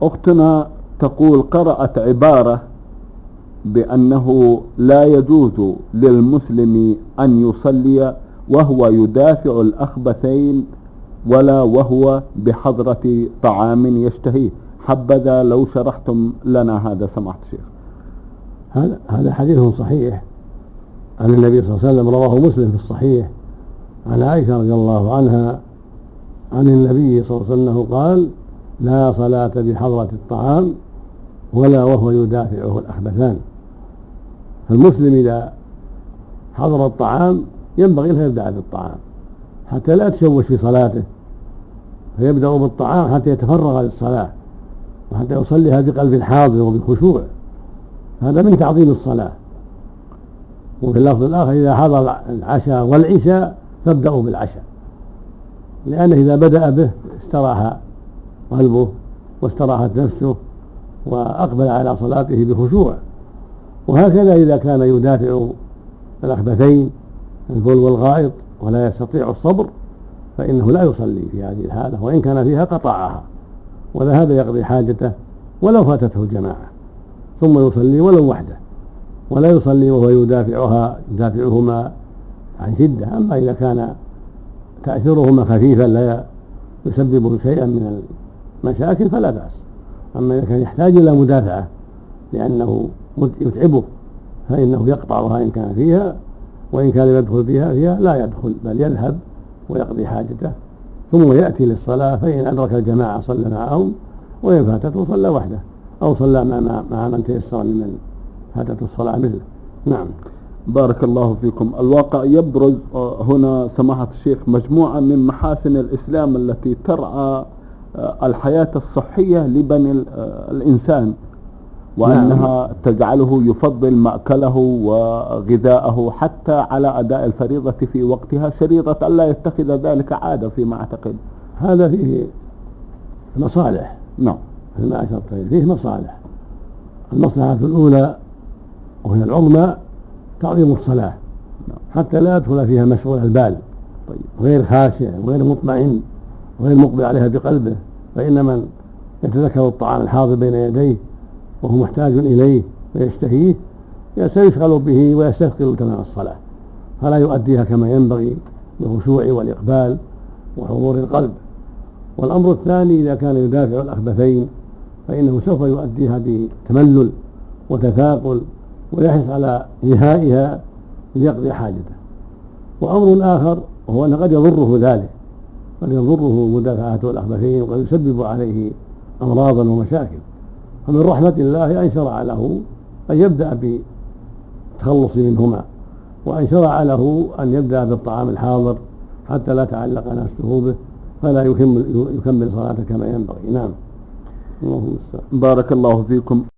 أختنا تقول قرأت عبارة بأنه لا يجوز للمسلم أن يصلي وهو يدافع الأخبثين ولا وهو بحضرة طعام يشتهيه. حبذا لو شرحتم لنا هذا سماحة الشيخ. هذا حديث صحيح عن النبي صلى الله عليه وسلم، رواه مسلم في الصحيح عن عائشة رضي الله عنها عن النبي صلى الله عليه وسلم قال: لا صلاة بحضرة الطعام ولا وهو يدافعه الأخبثان. فالمسلم إذا حضر الطعام ينبغي أن يبدأ بالطعام حتى لا تشوش في صلاته، فيبدأ بالطعام حتى يتفرغ للصلاة وحتى يصليها بقلب حاضر وبخشوع. هذا من تعظيم الصلاة. وفي اللفظ الآخر: إذا حضر العشاء والعشاء فابدأوا بالعشاء، لأنه إذا بدأ به استراح قلبه واستراحت نفسه وأقبل على صلاته بخشوع. وهكذا إذا كان يدافع الأخبثين البول والغائط ولا يستطيع الصبر فإنه لا يصلي في هذه الحالة، وإن كان فيها قطعها وذهب يقضي حاجته ولو فاتته الجماعة، ثم يصلي ولو وحده، ولا يصلي وهو يدافعهما عن شدة. أما إذا كان تأثيرهما خفيفا لا يسبب شيئا من المشاكل فلا بأس. أما إذا كان يحتاج إلى مدافعة لأنه يتعبه فإنه يقطعها إن كان فيها، وإن كان يدخل فيها لا يدخل، بل يذهب ويقضي حاجته ثم يأتي للصلاة، فإن أدرك الجماعة صلى معهم، وإن فاتته صلى وحده أو صلى مع من تيسر من فاتته الصلاة مثله. نعم. بارك الله فيكم. الواقع يبرز هنا سماحة الشيخ مجموعة من محاسن الإسلام التي ترعى الحياة الصحية لبني الإنسان، وأنها تجعله يفضل مأكله وغذاءه حتى على أداء الفريضة في وقتها، شريطة ألا يتخذ ذلك عادة فيما أعتقد. هذا فيه مصالح. نعم. ما أشرت فيه مصالح. المصلحة الأولى وهي العظمى تعظيم الصلاة حتى لا يدخل فيها مشغول البال، غير خاشع وغير مطمئن وغير مقبل عليها بقلبه. فإن من يتذكر الطعام الحاضر بين يديه وهو محتاج إليه ويشتهيه سيشغل به ويستثقل تمام الصلاة، فلا يؤديها كما ينبغي بالخشوع والإقبال وحضور القلب. والأمر الثاني: إذا كان يدافع الأخبثين فإنه سوف يؤديها بتملل وتثاقل ويحرص على إنهائها ليقضي حاجته. وأمر آخر وهو أن قد يضره ذلك، قد يضره مدافعة الأخبثين وقد يسبب عليه أمراضا ومشاكل. فمن رحمة الله أن شرع له أن يبدأ بالتخلص منهما، وأن شرع له أن يبدأ بالطعام الحاضر حتى لا تعلق نفسه به فلا يكمل صلاته كما ينبغي. نعم. بارك الله فيكم.